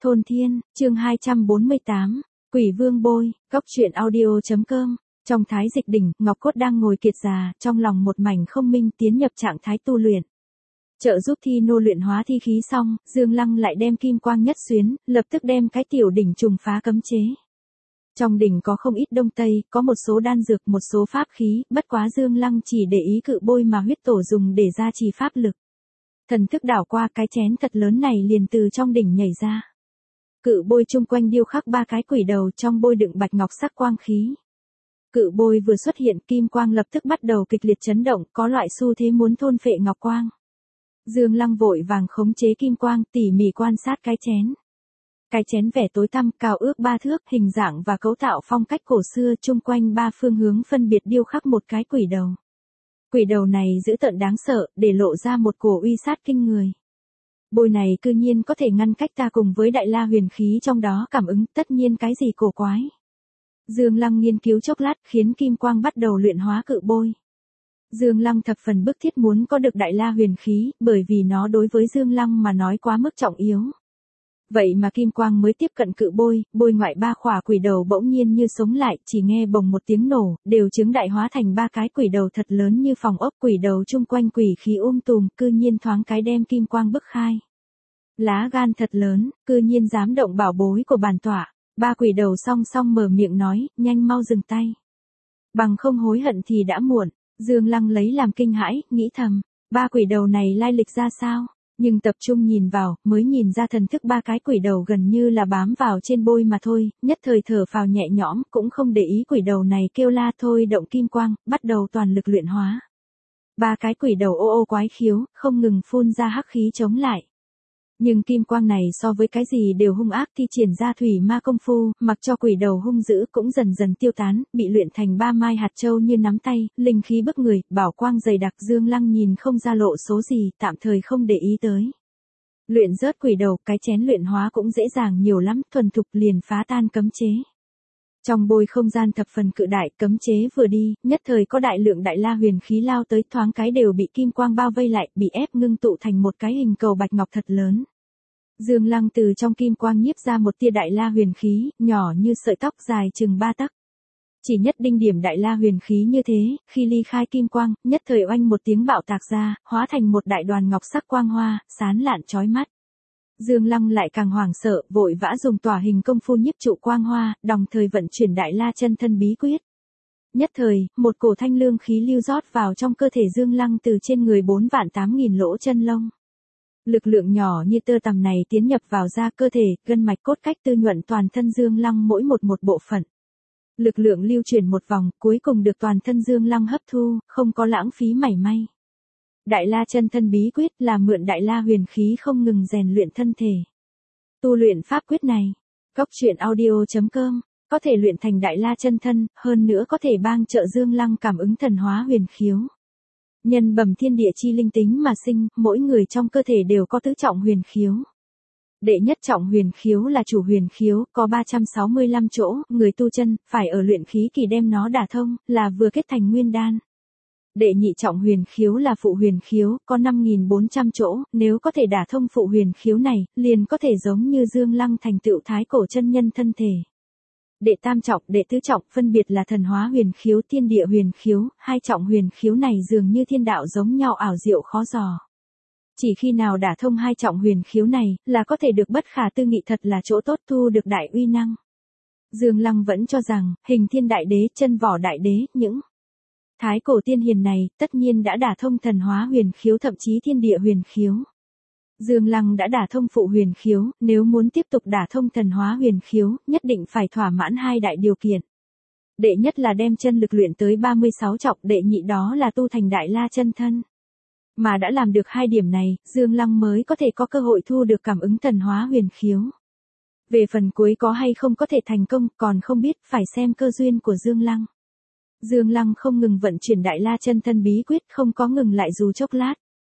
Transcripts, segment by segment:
Thôn Thiên, chương 248, Quỷ Vương Bôi, Góc truyện audio.com. Trong thái dịch đỉnh, Ngọc Cốt đang ngồi kiệt già, trong lòng một mảnh không minh tiến nhập trạng thái tu luyện. Trợ giúp Thi Nô luyện hóa thi khí xong, Dương Lăng lại đem kim quang nhất xuyến, lập tức đem cái tiểu đỉnh trùng phá cấm chế. Trong đỉnh có không ít đông tây, có một số đan dược, một số pháp khí, bất quá Dương Lăng chỉ để ý cự bôi mà huyết tổ dùng để gia trì pháp lực. Thần thức đảo qua, cái chén thật lớn này liền từ trong đỉnh nhảy ra. Cự bôi chung quanh điêu khắc ba cái quỷ đầu, trong bôi đựng bạch ngọc sắc quang khí. Cự bôi vừa xuất hiện, kim quang lập tức bắt đầu kịch liệt chấn động, có loại xu thế muốn thôn phệ ngọc quang. Dương Lăng vội vàng khống chế kim quang, tỉ mỉ quan sát cái chén. Cái chén vẻ tối tăm, cao ước 3 thước, hình dạng và cấu tạo phong cách cổ xưa, chung quanh 3 phương hướng phân biệt điêu khắc một cái quỷ đầu. Quỷ đầu này dữ tợn đáng sợ, để lộ ra một cổ uy sát kinh người. Bôi này cư nhiên có thể ngăn cách ta cùng với đại la huyền khí trong đó cảm ứng, tất nhiên cái gì cổ quái. Dương Lăng nghiên cứu chốc lát, khiến kim quang bắt đầu luyện hóa cự bôi. Dương Lăng thập phần bức thiết muốn có được đại la huyền khí, bởi vì nó đối với Dương Lăng mà nói quá mức trọng yếu. Vậy mà kim quang mới tiếp cận cự bôi, bôi ngoại 3 khỏa quỷ đầu bỗng nhiên như sống lại, chỉ nghe bồng một tiếng nổ, đều chứng đại hóa thành 3 cái quỷ đầu thật lớn như phòng ốc, quỷ đầu chung quanh quỷ khí tùm, cư nhiên thoáng cái đem kim quang bức khai. Lá gan thật lớn, cư nhiên dám động bảo bối của bản tọa. 3 quỷ đầu song song mở miệng nói, nhanh mau dừng tay. Bằng không hối hận thì đã muộn. Dương Lăng lấy làm kinh hãi, nghĩ thầm, 3 quỷ đầu này lai lịch ra sao? Nhưng tập trung nhìn vào, mới nhìn ra thần thức 3 cái quỷ đầu gần như là bám vào trên bôi mà thôi, nhất thời thở phào nhẹ nhõm, cũng không để ý quỷ đầu này kêu la thôi động kim quang, bắt đầu toàn lực luyện hóa. 3 cái quỷ đầu ô ô quái khiếu, không ngừng phun ra hắc khí chống lại. Nhưng kim quang này so với cái gì đều hung ác, thi triển ra thủy ma công phu, mặc cho quỷ đầu hung dữ cũng dần dần tiêu tán, bị luyện thành 3 mai hạt châu như nắm tay, linh khí bức người, bảo quang dày đặc. Dương Lăng nhìn không ra lộ số gì, tạm thời không để ý tới. Luyện rớt quỷ đầu, cái chén luyện hóa cũng dễ dàng nhiều lắm, thuần thục liền phá tan cấm chế. Trong bôi không gian thập phần cự đại, cấm chế vừa đi, nhất thời có đại lượng đại la huyền khí lao tới, thoáng cái đều bị kim quang bao vây lại, bị ép ngưng tụ thành một cái hình cầu bạch ngọc thật lớn. Dương Lăng từ trong kim quang nhiếp ra một tia đại la huyền khí, nhỏ như sợi tóc dài chừng 3 tấc. Chỉ nhất đinh điểm đại la huyền khí như thế, khi ly khai kim quang, nhất thời oanh một tiếng bạo tạc ra, hóa thành một đại đoàn ngọc sắc quang hoa, sáng lạn chói mắt. Dương Lăng lại càng hoảng sợ, vội vã dùng tỏa hình công phu nhiếp trụ quang hoa, đồng thời vận chuyển đại la chân thân bí quyết. Nhất thời, một cổ thanh lương khí lưu rót vào trong cơ thể Dương Lăng từ trên người 4.800.000 lỗ chân lông. Lực lượng nhỏ như tơ tằm này tiến nhập vào da cơ thể, gân mạch cốt cách tư nhuận toàn thân Dương Lăng mỗi một bộ phận. Lực lượng lưu chuyển một vòng, cuối cùng được toàn thân Dương Lăng hấp thu, không có lãng phí mảy may. Đại la chân thân bí quyết là mượn đại la huyền khí không ngừng rèn luyện thân thể. Tu luyện pháp quyết này, Góc truyện audio.com, có thể luyện thành đại la chân thân, hơn nữa có thể bang trợ Dương Lăng cảm ứng thần hóa huyền khiếu. Nhân bẩm thiên địa chi linh tính mà sinh, mỗi người trong cơ thể đều có tứ trọng huyền khiếu. Đệ nhất trọng huyền khiếu là chủ huyền khiếu, có 365 chỗ, người tu chân, phải ở luyện khí kỳ đem nó đả thông, là vừa kết thành nguyên đan. Đệ nhị trọng huyền khiếu là phụ huyền khiếu, có 5.400 chỗ, nếu có thể đả thông phụ huyền khiếu này, liền có thể giống như Dương Lăng thành tựu thái cổ chân nhân thân thể. Đệ tam trọng, đệ tứ trọng, phân biệt là thần hóa huyền khiếu, thiên địa huyền khiếu, 2 trọng huyền khiếu này dường như thiên đạo giống nhau ảo diệu khó dò. Chỉ khi nào đả thông 2 trọng huyền khiếu này, là có thể được bất khả tư nghị, thật là chỗ tốt, thu được đại uy năng. Dương Lăng vẫn cho rằng, hình thiên đại đế, chân vỏ đại đế, những thái cổ tiên hiền này, tất nhiên đã đả thông thần hóa huyền khiếu, thậm chí thiên địa huyền khiếu. Dương Lăng đã đả thông phụ huyền khiếu, nếu muốn tiếp tục đả thông thần hóa huyền khiếu, nhất định phải thỏa mãn 2 đại điều kiện. Đệ nhất là đem chân lực luyện tới 36 trọng, đệ nhị đó là tu thành đại la chân thân. Mà đã làm được 2 điểm này, Dương Lăng mới có thể có cơ hội thu được cảm ứng thần hóa huyền khiếu. Về phần cuối có hay không có thể thành công, còn không biết, phải xem cơ duyên của Dương Lăng. Dương Lăng không ngừng vận chuyển đại la chân thân bí quyết, không có ngừng lại dù chốc lát.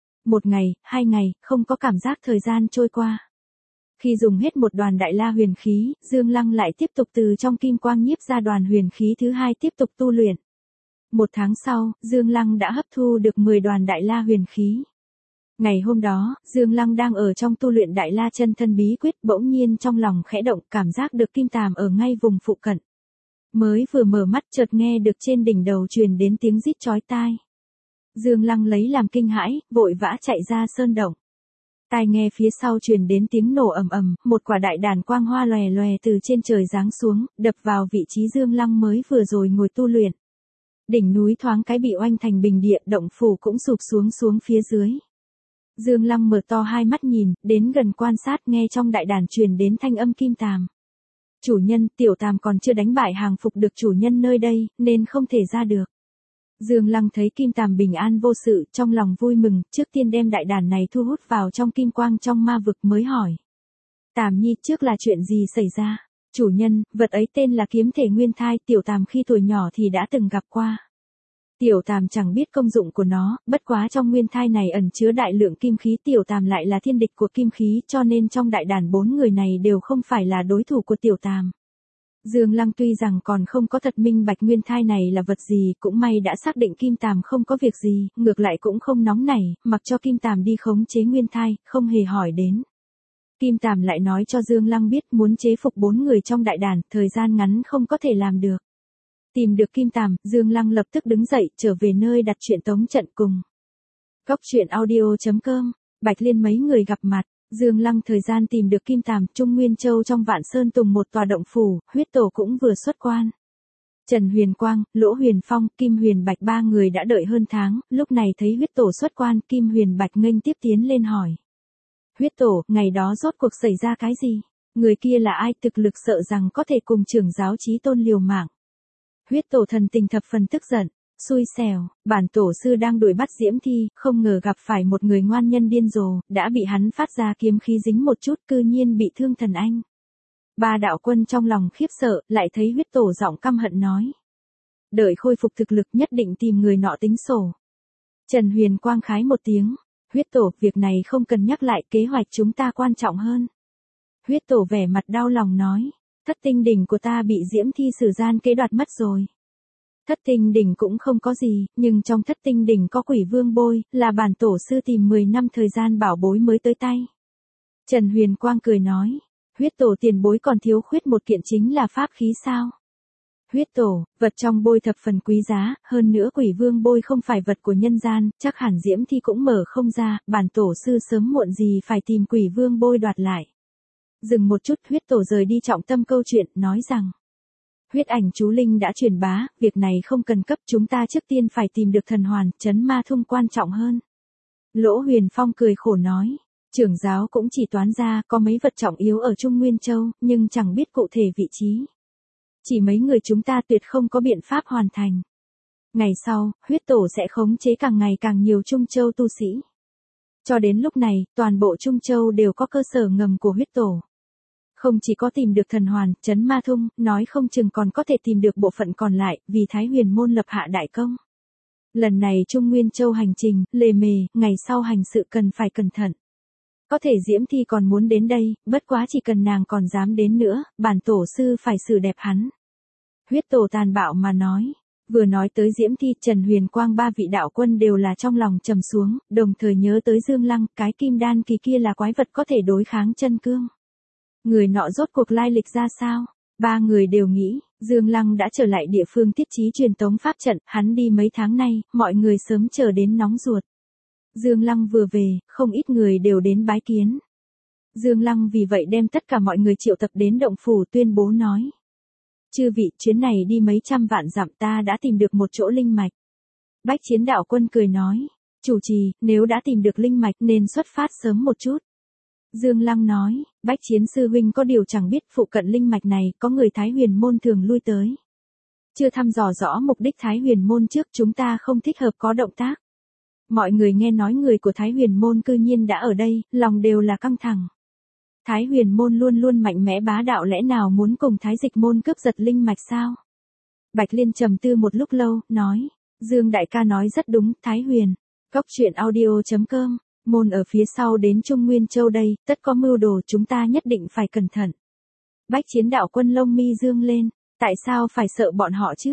1 ngày, 2 ngày, không có cảm giác thời gian trôi qua. Khi dùng hết một đoàn đại la huyền khí, Dương Lăng lại tiếp tục từ trong kim quang nhiếp ra đoàn huyền khí thứ 2 tiếp tục tu luyện. 1 tháng sau, Dương Lăng đã hấp thu được 10 đoàn đại la huyền khí. Ngày hôm đó, Dương Lăng đang ở trong tu luyện Đại La Chân Thân bí quyết, bỗng nhiên trong lòng khẽ động, cảm giác được Kim Tàm ở ngay vùng phụ cận. Mới vừa mở mắt chợt nghe được trên đỉnh đầu truyền đến tiếng rít chói tai. Dương Lăng lấy làm kinh hãi, vội vã chạy ra sơn động. Tai nghe phía sau truyền đến tiếng nổ ầm ầm, một quả đại đàn quang hoa lòe lòe từ trên trời giáng xuống, đập vào vị trí Dương Lăng mới vừa rồi ngồi tu luyện. Đỉnh núi thoáng cái bị oanh thành bình địa, động phủ cũng sụp xuống phía dưới. Dương Lăng mở to hai mắt nhìn, đến gần quan sát, nghe trong đại đàn truyền đến thanh âm Kim Tàm. Chủ nhân, tiểu Tàm còn chưa đánh bại hàng phục được chủ nhân nơi đây, nên không thể ra được. Dương Lăng thấy Kim Tàm bình an vô sự, trong lòng vui mừng, trước tiên đem đại đàn này thu hút vào trong kim quang trong ma vực mới hỏi. Tàm nhi, trước là chuyện gì xảy ra? Chủ nhân, vật ấy tên là kiếm thể nguyên thai, tiểu Tàm khi tuổi nhỏ thì đã từng gặp qua. Tiểu Tàm chẳng biết công dụng của nó, bất quá trong nguyên thai này ẩn chứa đại lượng kim khí, tiểu Tàm lại là thiên địch của kim khí, cho nên trong đại đàn 4 người này đều không phải là đối thủ của tiểu Tàm. Dương Lăng tuy rằng còn không có thật minh bạch nguyên thai này là vật gì, cũng may đã xác định Kim Tàm không có việc gì, ngược lại cũng không nóng nảy, mặc cho Kim Tàm đi khống chế nguyên thai, không hề hỏi đến. Kim Tàm lại nói cho Dương Lăng biết muốn chế phục 4 người trong đại đàn, thời gian ngắn không có thể làm được. Tìm được Kim Tàm, Dương Lăng lập tức đứng dậy, trở về nơi đặt truyện tống trận cùng. Góc truyện audio.com, Bạch Liên mấy người gặp mặt. Dương Lăng thời gian tìm được Kim Tàm, Trung Nguyên Châu trong Vạn Sơn Tùng một tòa động phủ, huyết tổ cũng vừa xuất quan. Trần Huyền Quang, Lỗ Huyền Phong, Kim Huyền Bạch ba người đã đợi hơn tháng, lúc này thấy huyết tổ xuất quan, Kim Huyền Bạch nghênh tiếp tiến lên hỏi. Huyết tổ, ngày đó rốt cuộc xảy ra cái gì? Người kia là ai, thực lực sợ rằng có thể cùng trưởng giáo Chí Tôn liều mạng. Huyết tổ thần tình thập phần tức giận. Xui xẻo, bản tổ sư đang đuổi bắt Diễm Thi, không ngờ gặp phải một người ngoan nhân điên rồ, đã bị hắn phát ra kiếm khí dính một chút, cư nhiên bị thương thần anh. Ba đạo quân trong lòng khiếp sợ, lại thấy huyết tổ giọng căm hận nói. Đợi khôi phục thực lực nhất định tìm người nọ tính sổ. Trần Huyền Quang khái một tiếng. Huyết tổ, việc này không cần nhắc lại, kế hoạch chúng ta quan trọng hơn. Huyết tổ vẻ mặt đau lòng nói. Thất tinh đỉnh của ta bị Diễm Thi sử gian kế đoạt mất rồi. Thất tinh đỉnh cũng không có gì, nhưng trong thất tinh đỉnh có Quỷ Vương Bôi, là bản tổ sư tìm 10 năm thời gian bảo bối mới tới tay. Trần Huyền Quang cười nói, huyết tổ tiền bối còn thiếu khuyết một kiện chính là pháp khí sao? Huyết tổ, vật trong bôi thập phần quý giá, hơn nữa Quỷ Vương Bôi không phải vật của nhân gian, chắc hẳn Diễm Thi cũng mở không ra, bản tổ sư sớm muộn gì phải tìm Quỷ Vương Bôi đoạt lại. Dừng một chút, huyết tổ rời đi trọng tâm câu chuyện, nói rằng. Huyết ảnh chú linh đã truyền bá, việc này không cần cấp, chúng ta trước tiên phải tìm được thần hoàn, trấn ma thung quan trọng hơn. Lỗ Huyền Phong cười khổ nói, trưởng giáo cũng chỉ toán ra có mấy vật trọng yếu ở Trung Nguyên Châu, nhưng chẳng biết cụ thể vị trí. Chỉ mấy người chúng ta tuyệt không có biện pháp hoàn thành. Ngày sau, huyết tổ sẽ khống chế càng ngày càng nhiều Trung Châu tu sĩ. Cho đến lúc này, toàn bộ Trung Châu đều có cơ sở ngầm của huyết tổ. Không chỉ có tìm được thần hoàn, trấn ma thung, nói không chừng còn có thể tìm được bộ phận còn lại, vì Thái Huyền môn lập hạ đại công. Lần này Trung Nguyên Châu hành trình, lề mề, ngày sau hành sự cần phải cẩn thận. Có thể Diễm Thi còn muốn đến đây, bất quá chỉ cần nàng còn dám đến nữa, bản tổ sư phải xử đẹp hắn. Huyết tổ tàn bạo mà nói. Vừa nói tới Diễm Thi, Trần Huyền Quang ba vị đạo quân đều là trong lòng trầm xuống, đồng thời nhớ tới Dương Lăng, cái kim đan kỳ kia là quái vật có thể đối kháng chân cương. Người nọ rốt cuộc lai lịch ra sao? Ba người đều nghĩ, Dương Lăng đã trở lại địa phương thiết trí truyền tống pháp trận, hắn đi mấy tháng nay, mọi người sớm chờ đến nóng ruột. Dương Lăng vừa về, không ít người đều đến bái kiến. Dương Lăng vì vậy đem tất cả mọi người triệu tập đến động phủ tuyên bố nói. Chư vị, chuyến này đi mấy trăm vạn dặm ta đã tìm được một chỗ linh mạch. Bách Chiến đạo quân cười nói, chủ trì, nếu đã tìm được linh mạch nên xuất phát sớm một chút. Dương Lăng nói, Bách Chiến sư huynh có điều chẳng biết phụ cận linh mạch này có người Thái Huyền môn thường lui tới. Chưa thăm dò rõ mục đích Thái Huyền môn trước, chúng ta không thích hợp có động tác. Mọi người nghe nói người của Thái Huyền môn cư nhiên đã ở đây, lòng đều là căng thẳng. Thái Huyền môn luôn luôn mạnh mẽ bá đạo, lẽ nào muốn cùng Thái Dịch môn cướp giật linh mạch sao? Bạch Liên trầm tư một lúc lâu, nói, Dương đại ca nói rất đúng, Thái Huyền. Góc truyện audio.com, môn ở phía sau đến Trung Nguyên Châu đây, tất có mưu đồ, chúng ta nhất định phải cẩn thận. Bách Chiến đạo quân lông mi dương lên, tại sao phải sợ bọn họ chứ?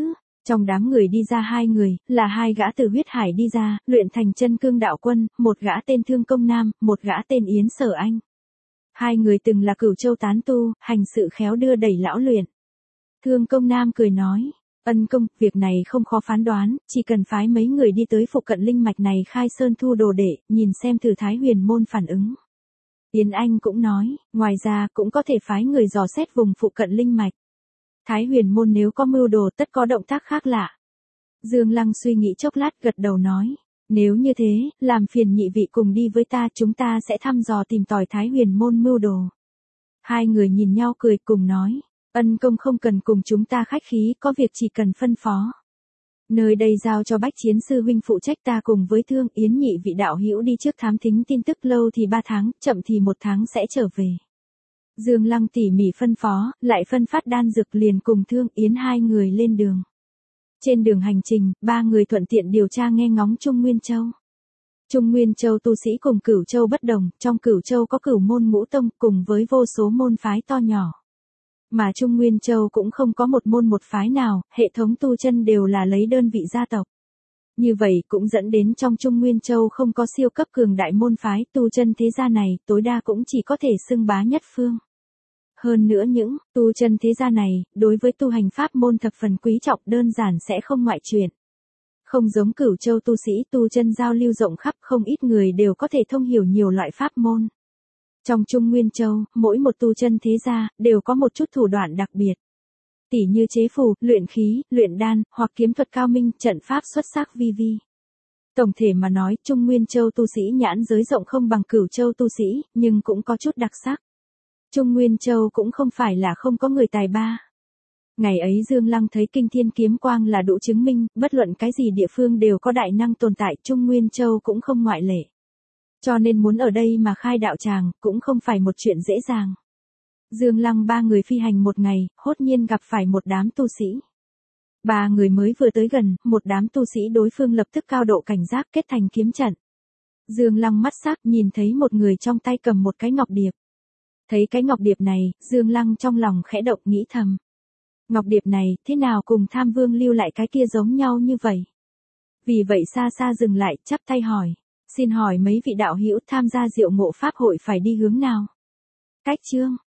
Trong đám người đi ra hai người, là hai gã từ huyết hải đi ra, luyện thành chân cương đạo quân, một gã tên Thương Công Nam, một gã tên Yến Sở Anh. Hai người từng là Cửu Châu tán tu, hành sự khéo đưa đẩy lão luyện. Thương Công Nam cười nói, Ân công, việc này không khó phán đoán, chỉ cần phái mấy người đi tới phụ cận linh mạch này khai sơn thu đồ đệ, nhìn xem thử Thái Huyền môn phản ứng. Yến Anh cũng nói, ngoài ra cũng có thể phái người dò xét vùng phụ cận linh mạch. Thái Huyền môn nếu có mưu đồ tất có động tác khác lạ. Dương Lăng suy nghĩ chốc lát gật đầu nói, nếu như thế, làm phiền nhị vị cùng đi với ta, chúng ta sẽ thăm dò tìm tòi Thái Huyền môn mưu đồ. Hai người nhìn nhau cười cùng nói, Ân công không cần cùng chúng ta khách khí, có việc chỉ cần phân phó. Nơi đây giao cho Bách Chiến sư huynh phụ trách, ta cùng với Thương Yến nhị vị đạo hữu đi trước thám thính tin tức, lâu thì 3 tháng, chậm thì 1 tháng sẽ trở về. Dương Lăng tỉ mỉ phân phó, lại phân phát đan dược liền cùng Thương Yến hai người lên đường. Trên đường hành trình, ba người thuận tiện điều tra nghe ngóng Trung Nguyên Châu. Trung Nguyên Châu tu sĩ cùng Cửu Châu bất đồng, trong Cửu Châu có Cửu môn ngũ tông cùng với vô số môn phái to nhỏ. Mà Trung Nguyên Châu cũng không có một môn một phái nào, hệ thống tu chân đều là lấy đơn vị gia tộc. Như vậy cũng dẫn đến trong Trung Nguyên Châu không có siêu cấp cường đại môn phái, tu chân thế gia này tối đa cũng chỉ có thể xưng bá nhất phương. Hơn nữa những tu chân thế gia này, đối với tu hành pháp môn thập phần quý trọng, đơn giản sẽ không ngoại truyền. Không giống Cửu Châu tu sĩ tu chân giao lưu rộng khắp, không ít người đều có thể thông hiểu nhiều loại pháp môn. Trong Trung Nguyên Châu, mỗi một tu chân thế gia, đều có một chút thủ đoạn đặc biệt. Tỉ như chế phù, luyện khí, luyện đan, hoặc kiếm thuật cao minh, trận pháp xuất sắc vi vi. Tổng thể mà nói, Trung Nguyên Châu tu sĩ nhãn giới rộng không bằng Cửu Châu tu sĩ, nhưng cũng có chút đặc sắc. Trung Nguyên Châu cũng không phải là không có người tài ba. Ngày ấy Dương Lăng thấy kinh thiên kiếm quang là đủ chứng minh, bất luận cái gì địa phương đều có đại năng tồn tại, Trung Nguyên Châu cũng không ngoại lệ. Cho nên muốn ở đây mà khai đạo tràng, cũng không phải một chuyện dễ dàng. Dương Lăng ba người phi hành một ngày, hốt nhiên gặp phải một đám tu sĩ. Ba người mới vừa tới gần, một đám tu sĩ đối phương lập tức cao độ cảnh giác kết thành kiếm trận. Dương Lăng mắt sắc nhìn thấy một người trong tay cầm một cái ngọc điệp. Thấy cái ngọc điệp này, Dương Lăng trong lòng khẽ động nghĩ thầm. Ngọc điệp này, thế nào cùng Tham Vương lưu lại cái kia giống nhau như vậy? Vì vậy xa xa dừng lại, chắp tay hỏi. Xin hỏi mấy vị đạo hữu tham gia Diệu Ngộ Pháp hội phải đi hướng nào? Cách chương